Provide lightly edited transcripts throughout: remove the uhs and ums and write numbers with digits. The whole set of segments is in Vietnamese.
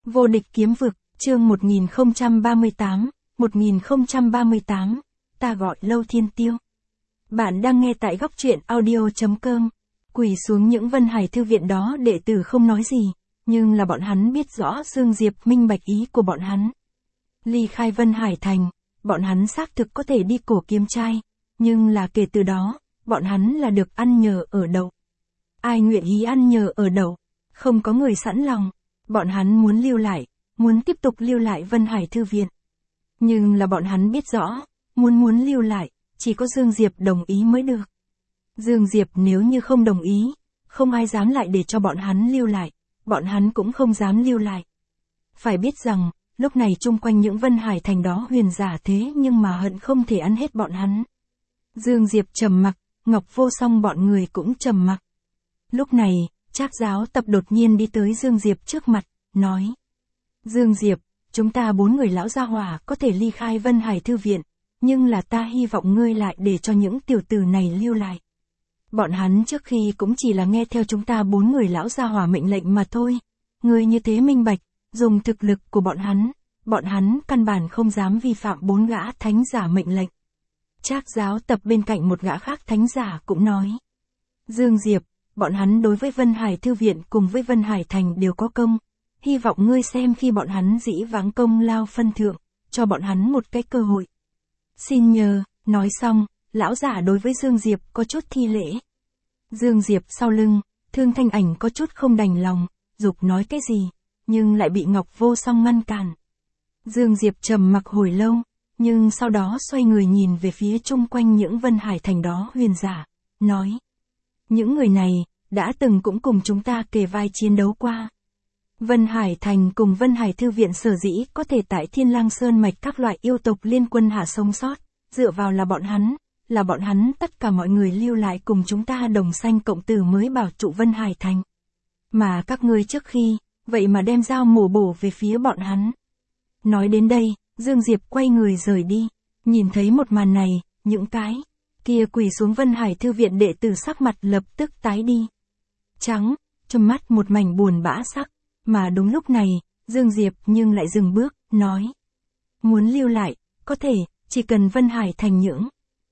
Vô địch kiếm vực, chương 1038, ta gọi Lâu Thiên Tiêu. Bạn đang nghe tại góc truyện audio.com. Quỳ xuống những Vân Hải Thư viện đó đệ tử không nói gì, nhưng là bọn hắn biết rõ Dương Diệp minh bạch ý của bọn hắn. Ly khai Vân Hải Thành, bọn hắn xác thực có thể đi Cổ Kiếm Trai, nhưng là kể từ đó, bọn hắn là được ăn nhờ ở đậu. Ai nguyện ý ăn nhờ ở đậu? Không có người sẵn lòng. Bọn hắn muốn lưu lại, muốn tiếp tục lưu lại Vân Hải Thư viện. Nhưng là bọn hắn biết rõ, muốn lưu lại, chỉ có Dương Diệp đồng ý mới được. Dương Diệp nếu như không đồng ý, không ai dám lại để cho bọn hắn lưu lại, bọn hắn cũng không dám lưu lại. Phải biết rằng, lúc này chung quanh những Vân Hải Thành đó huyền giả thế nhưng mà hận không thể ăn hết bọn hắn. Dương Diệp trầm mặc, Ngọc Vô Song bọn người cũng trầm mặc. Lúc này, Trác Giáo Tập đột nhiên đi tới Dương Diệp trước mặt, nói: Dương Diệp, chúng ta 4 người lão gia hỏa có thể ly khai Vân Hải Thư viện, nhưng là ta hy vọng ngươi lại để cho những tiểu tử này lưu lại. Bọn hắn trước khi cũng chỉ là nghe theo chúng ta 4 người lão gia hỏa mệnh lệnh mà thôi. Ngươi như thế minh bạch, dùng thực lực của bọn hắn căn bản không dám vi phạm 4 gã thánh giả mệnh lệnh. Trác Giáo Tập bên cạnh một gã khác thánh giả cũng nói: Dương Diệp, bọn hắn đối với Vân Hải Thư viện cùng với Vân Hải Thành đều có công, hy vọng ngươi xem khi bọn hắn dĩ vãng công lao phân thượng, cho bọn hắn một cái cơ hội. Xin nhờ. Nói xong, lão giả đối với Dương Diệp có chút thi lễ. Dương Diệp sau lưng, Thương Thanh Ảnh có chút không đành lòng, dục nói cái gì, nhưng lại bị Ngọc Vô Song ngăn cản. Dương Diệp trầm mặc hồi lâu, nhưng sau đó xoay người nhìn về phía chung quanh những Vân Hải Thành đó huyền giả, nói: những người này, đã từng cũng cùng chúng ta kề vai chiến đấu qua. Vân Hải Thành cùng Vân Hải Thư viện sở dĩ có thể tại Thiên Lang Sơn mạch các loại yêu tộc liên quân hạ sống sót, dựa vào là bọn hắn tất cả mọi người lưu lại cùng chúng ta đồng sanh cộng tử mới bảo trụ Vân Hải Thành. Mà các ngươi trước khi, vậy mà đem dao mổ bổ về phía bọn hắn. Nói đến đây, Dương Diệp quay người rời đi, nhìn thấy một màn này, những cái kia quỳ xuống Vân Hải Thư viện đệ tử sắc mặt lập tức tái đi. Trắng, trong mắt một mảnh buồn bã sắc, mà đúng lúc này, Dương Diệp nhưng lại dừng bước, nói: muốn lưu lại, có thể, chỉ cần Vân Hải Thành những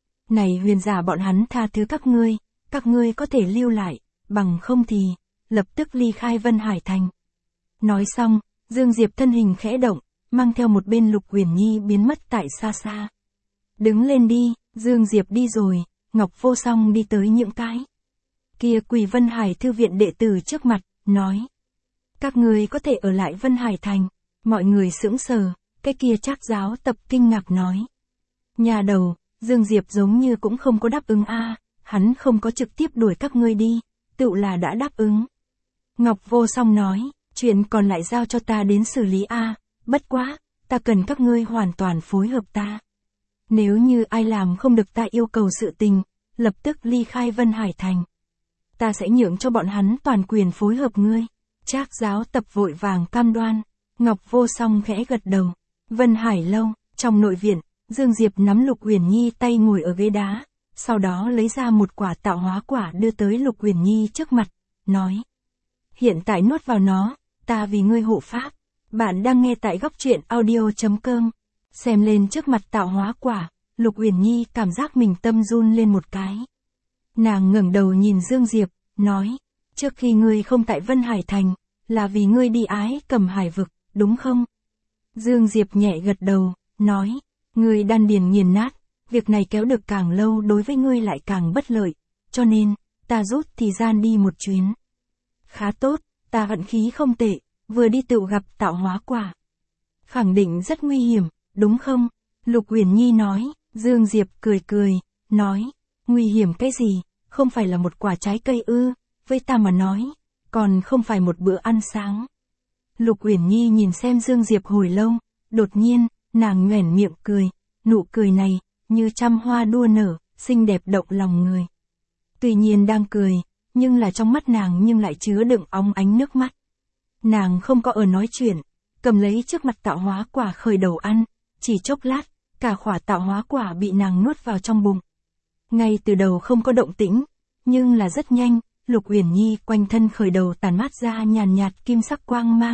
này huyền giả bọn hắn tha thứ các ngươi có thể lưu lại, bằng không thì, lập tức ly khai Vân Hải Thành. Nói xong, Dương Diệp thân hình khẽ động, mang theo một bên Lục Uyển Nhi biến mất tại xa xa. Đứng lên đi. Dương Diệp đi rồi, Ngọc Vô Song đi tới những cái kia quỳ Vân Hải Thư viện đệ tử trước mặt, nói: các ngươi có thể ở lại Vân Hải Thành. Mọi người sững sờ, cái kia Trác Giáo Tập kinh ngạc nói: nhà đầu, Dương Diệp giống như cũng không có đáp ứng a, hắn không có trực tiếp đuổi các ngươi đi, tựu là đã đáp ứng. Ngọc Vô Song nói: chuyện còn lại giao cho ta đến xử lý a, bất quá, ta cần các ngươi hoàn toàn phối hợp ta. Nếu như ai làm không được ta yêu cầu sự tình, lập tức ly khai Vân Hải Thành. Ta sẽ nhượng cho bọn hắn toàn quyền phối hợp ngươi. Trác Giáo Tập vội vàng cam đoan. Ngọc Vô Song khẽ gật đầu. Vân Hải lâu, trong nội viện, Dương Diệp nắm Lục Uyển Nhi tay ngồi ở ghế đá, sau đó lấy ra một quả tạo hóa quả đưa tới Lục Uyển Nhi trước mặt, nói: hiện tại nuốt vào nó, ta vì ngươi hộ pháp. Bạn đang nghe tại góc truyện audio.com. Xem lên trước mặt tạo hóa quả, Lục Uyển Nhi cảm giác mình tâm run lên một cái. Nàng ngẩng đầu nhìn Dương Diệp, nói: trước khi ngươi không tại Vân Hải Thành, là vì ngươi đi Ái Cầm Hải vực, đúng không? Dương Diệp nhẹ gật đầu, nói: ngươi đan điền nghiền nát, việc này kéo được càng lâu đối với ngươi lại càng bất lợi, cho nên, ta rút thì gian đi một chuyến. Khá tốt, ta vận khí không tệ, vừa đi tự gặp tạo hóa quả. Khẳng định rất nguy hiểm, đúng không? Lục Uyển Nhi nói. Dương Diệp cười cười, nói: nguy hiểm cái gì, không phải là một quả trái cây ư, với ta mà nói, còn không phải một bữa ăn sáng. Lục Uyển Nhi nhìn xem Dương Diệp hồi lâu, đột nhiên, nàng nhoẻn miệng cười, nụ cười này, như trăm hoa đua nở, xinh đẹp động lòng người. Tuy nhiên đang cười, nhưng là trong mắt nàng nhưng lại chứa đựng óng ánh nước mắt. Nàng không có ở nói chuyện, cầm lấy trước mặt tạo hóa quả khởi đầu ăn, chỉ chốc lát, cả khỏa tạo hóa quả bị nàng nuốt vào trong bụng. Ngay từ đầu không có động tĩnh, nhưng là rất nhanh, Lục Uyển Nhi quanh thân khởi đầu tản mát ra nhàn nhạt kim sắc quang mang,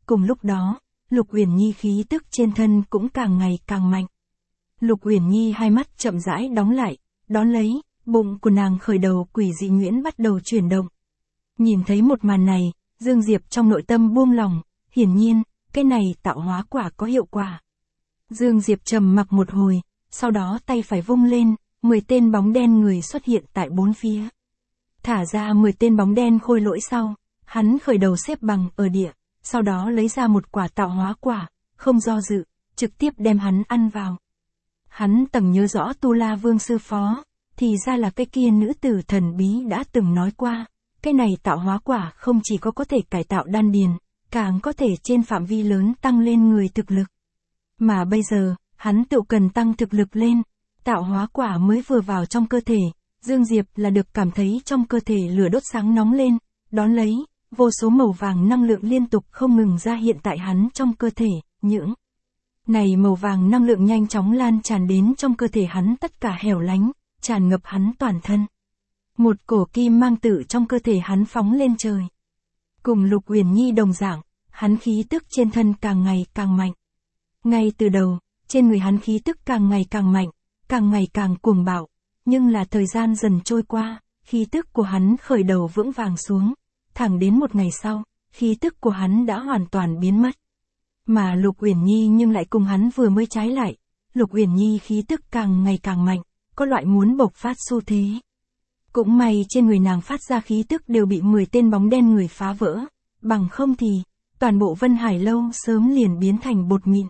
Cùng lúc đó, Lục Uyển Nhi khí tức trên thân cũng càng ngày càng mạnh. Lục Uyển Nhi hai mắt chậm rãi đóng lại, đón lấy, bụng của nàng khởi đầu quỷ dị nhuyễn bắt đầu chuyển động. Nhìn thấy một màn này, Dương Diệp trong nội tâm buông lòng, hiển nhiên, cái này tạo hóa quả có hiệu quả. Dương Diệp trầm mặc một hồi, sau đó tay phải vung lên, 10 tên bóng đen người xuất hiện tại bốn phía. Thả ra 10 tên bóng đen khôi lỗi sau, hắn khởi đầu xếp bằng ở địa, sau đó lấy ra một quả tạo hóa quả, không do dự, trực tiếp đem hắn ăn vào. Hắn từng nhớ rõ Tu La Vương sư phó, thì ra là cái kia nữ tử thần bí đã từng nói qua, cái này tạo hóa quả không chỉ có thể cải tạo đan điền, càng có thể trên phạm vi lớn tăng lên người thực lực. Mà bây giờ, hắn tự cần tăng thực lực lên, tạo hóa quả mới vừa vào trong cơ thể, Dương Diệp là được cảm thấy trong cơ thể lửa đốt sáng nóng lên, đón lấy, vô số màu vàng năng lượng liên tục không ngừng ra hiện tại hắn trong cơ thể, những này màu vàng năng lượng nhanh chóng lan tràn đến trong cơ thể hắn tất cả hẻo lánh, tràn ngập hắn toàn thân. Một cổ kim mang tự trong cơ thể hắn phóng lên trời. Cùng Lục Uyển Nhi đồng dạng, hắn khí tức trên thân càng ngày càng mạnh. Ngay từ đầu, trên người hắn khí tức càng ngày càng mạnh, càng ngày càng cuồng bạo, nhưng là thời gian dần trôi qua, khí tức của hắn khởi đầu vững vàng xuống, thẳng đến một ngày sau, khí tức của hắn đã hoàn toàn biến mất. Mà Lục Uyển Nhi nhưng lại cùng hắn vừa mới trái lại, Lục Uyển Nhi khí tức càng ngày càng mạnh, có loại muốn bộc phát xu thế. Cũng may trên người nàng phát ra khí tức đều bị 10 tên bóng đen người phá vỡ, bằng không thì, toàn bộ Vân Hải Lâu sớm liền biến thành bột mịn.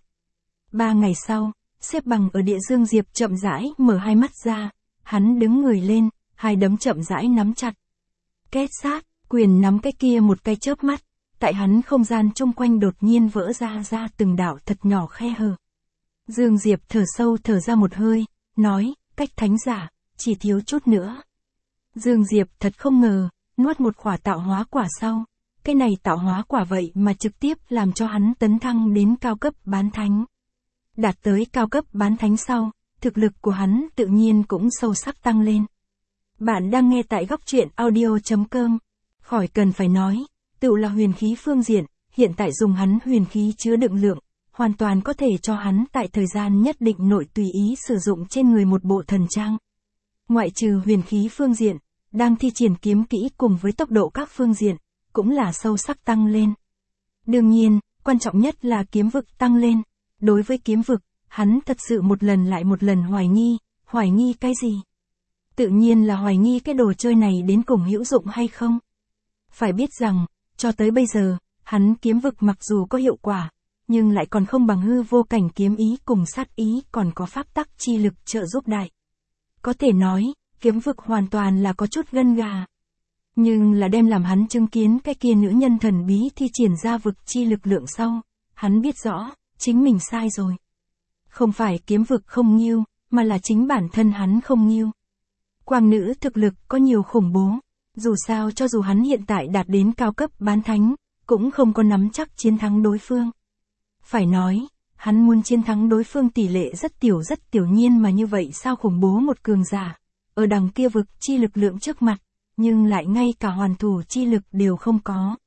3 ngày sau, xếp bằng ở địa Dương Diệp chậm rãi mở hai mắt ra, hắn đứng người lên, hai đấm chậm rãi nắm chặt. Két sát, quyền nắm cái kia một cái chớp mắt, tại hắn không gian chung quanh đột nhiên vỡ ra từng đạo thật nhỏ khe hở. Dương Diệp thở sâu thở ra một hơi, nói, cách thánh giả, chỉ thiếu chút nữa. Dương Diệp thật không ngờ, nuốt một quả tạo hóa quả sau, cái này tạo hóa quả vậy mà trực tiếp làm cho hắn tấn thăng đến cao cấp bán thánh. Đạt tới cao cấp bán thánh sau, thực lực của hắn tự nhiên cũng sâu sắc tăng lên. Bạn đang nghe tại góc truyện audio.com. Khỏi cần phải nói, tựu là huyền khí phương diện, hiện tại dùng hắn huyền khí chứa đựng lượng, hoàn toàn có thể cho hắn tại thời gian nhất định nội tùy ý sử dụng trên người một bộ thần trang. Ngoại trừ huyền khí phương diện, đang thi triển kiếm kỹ cùng với tốc độ các phương diện, cũng là sâu sắc tăng lên. Đương nhiên, quan trọng nhất là kiếm vực tăng lên. Đối với kiếm vực, hắn thật sự một lần lại một lần hoài nghi cái gì? Tự nhiên là hoài nghi cái đồ chơi này đến cùng hữu dụng hay không? Phải biết rằng, cho tới bây giờ, hắn kiếm vực mặc dù có hiệu quả, nhưng lại còn không bằng hư vô cảnh kiếm ý cùng sát ý còn có pháp tắc chi lực trợ giúp đại. Có thể nói, kiếm vực hoàn toàn là có chút gân gà. Nhưng là đem làm hắn chứng kiến cái kia nữ nhân thần bí thi triển ra vực chi lực lượng sau, hắn biết rõ, chính mình sai rồi. Không phải kiếm vực không nghiêu, mà là chính bản thân hắn không nghiêu. Quang nữ thực lực có nhiều khủng bố, dù sao cho dù hắn hiện tại đạt đến cao cấp bán thánh, cũng không có nắm chắc chiến thắng đối phương. Phải nói, hắn muốn chiến thắng đối phương tỷ lệ rất tiểu nhiên mà như vậy sao khủng bố một cường giả, ở đằng kia vực chi lực lượng trước mặt, nhưng lại ngay cả hoàn thủ chi lực đều không có.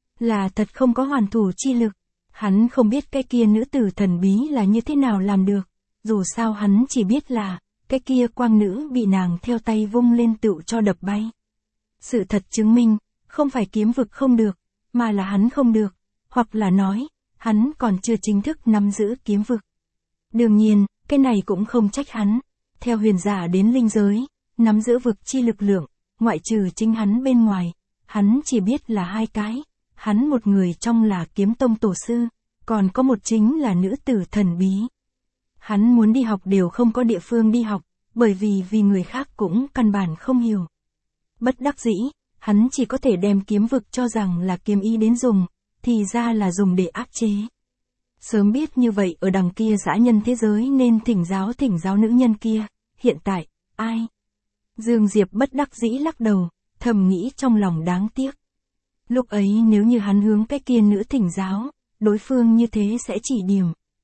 Là thật không có hoàn thủ chi lực. Hắn không biết cái kia nữ tử thần bí là như thế nào làm được, dù sao hắn chỉ biết là, cái kia quang nữ bị nàng theo tay vung lên tựu cho đập bay. Sự thật chứng minh, không phải kiếm vực không được, mà là hắn không được, hoặc là nói, hắn còn chưa chính thức nắm giữ kiếm vực. Đương nhiên, cái này cũng không trách hắn, theo huyền giả đến linh giới, nắm giữ vực chi lực lượng, ngoại trừ chính hắn bên ngoài, hắn chỉ biết là hai cái. Hắn một người trong là kiếm tông tổ sư, còn có một chính là nữ tử thần bí. Hắn muốn đi học đều không có địa phương đi học, bởi vì người khác cũng căn bản không hiểu. Bất đắc dĩ, hắn chỉ có thể đem kiếm vực cho rằng là kiếm ý đến dùng, thì ra là dùng để áp chế. Sớm biết như vậy ở đằng kia dã nhân thế giới nên thỉnh giáo nữ nhân kia, hiện tại, ai? Dương Diệp bất đắc dĩ lắc đầu, thầm nghĩ trong lòng đáng tiếc. Lúc ấy nếu như hắn hướng cái kia nữ thỉnh giáo, đối phương như thế sẽ chỉ điểm.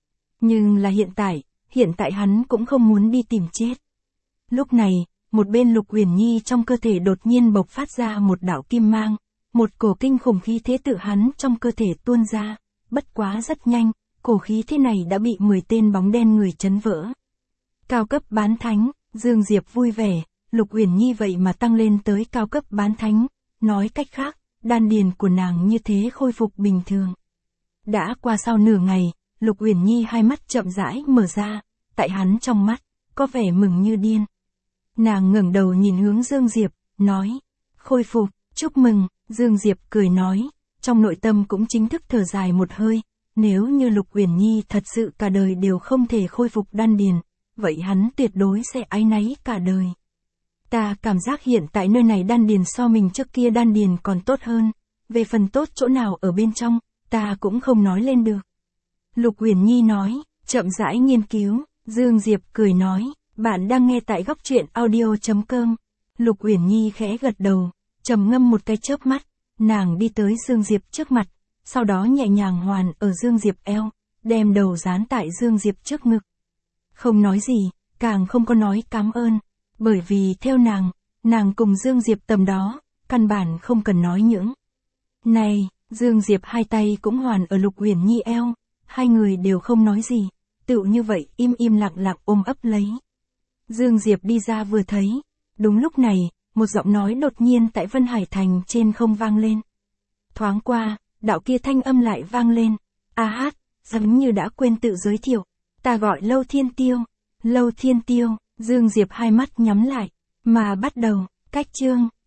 Nhưng là hiện tại hắn cũng không muốn đi tìm chết. Lúc này, một bên Lục Uyển Nhi trong cơ thể đột nhiên bộc phát ra một đạo kim mang, một cổ kinh khủng khí thế tự hắn trong cơ thể tuôn ra, bất quá rất nhanh, cổ khí thế này đã bị 10 tên bóng đen người chấn vỡ. Cao cấp bán thánh, Dương Diệp vui vẻ, Lục Uyển Nhi vậy mà tăng lên tới cao cấp bán thánh, nói cách khác, đan điền của nàng như thế khôi phục bình thường. Đã qua sau nửa ngày, Lục Uyển Nhi hai mắt chậm rãi mở ra, tại hắn trong mắt, có vẻ mừng như điên. Nàng ngẩng đầu nhìn hướng Dương Diệp, nói, khôi phục, chúc mừng, Dương Diệp cười nói, trong nội tâm cũng chính thức thở dài một hơi, nếu như Lục Uyển Nhi thật sự cả đời đều không thể khôi phục đan điền, vậy hắn tuyệt đối sẽ áy náy cả đời. Ta cảm giác hiện tại nơi này đan điền so mình trước kia đan điền còn tốt hơn, về phần tốt chỗ nào ở bên trong, ta cũng không nói lên được. Lục Uyển Nhi nói, chậm rãi nghiên cứu, Dương Diệp cười nói, bạn đang nghe tại góc truyện audio.com. Lục Uyển Nhi khẽ gật đầu, trầm ngâm một cái chớp mắt, nàng đi tới Dương Diệp trước mặt, sau đó nhẹ nhàng hoàn ở Dương Diệp eo, đem đầu dán tại Dương Diệp trước ngực. Không nói gì, càng không có nói cảm ơn, bởi vì theo nàng cùng Dương Diệp tầm đó, căn bản không cần nói những. Này, Dương Diệp hai tay cũng hoàn ở Lục Uyển Nhi eo, hai người đều không nói gì, tựu như vậy im im lặng lặng ôm ấp lấy. Dương Diệp đi ra vừa thấy, đúng lúc này, một giọng nói đột nhiên tại Vân Hải Thành trên không vang lên. Thoáng qua, đạo kia thanh âm lại vang lên, a hát, giống như đã quên tự giới thiệu, ta gọi Lâu Thiên Tiêu. Lâu Thiên Tiêu, Dương Diệp hai mắt nhắm lại, mà bắt đầu, cách chương,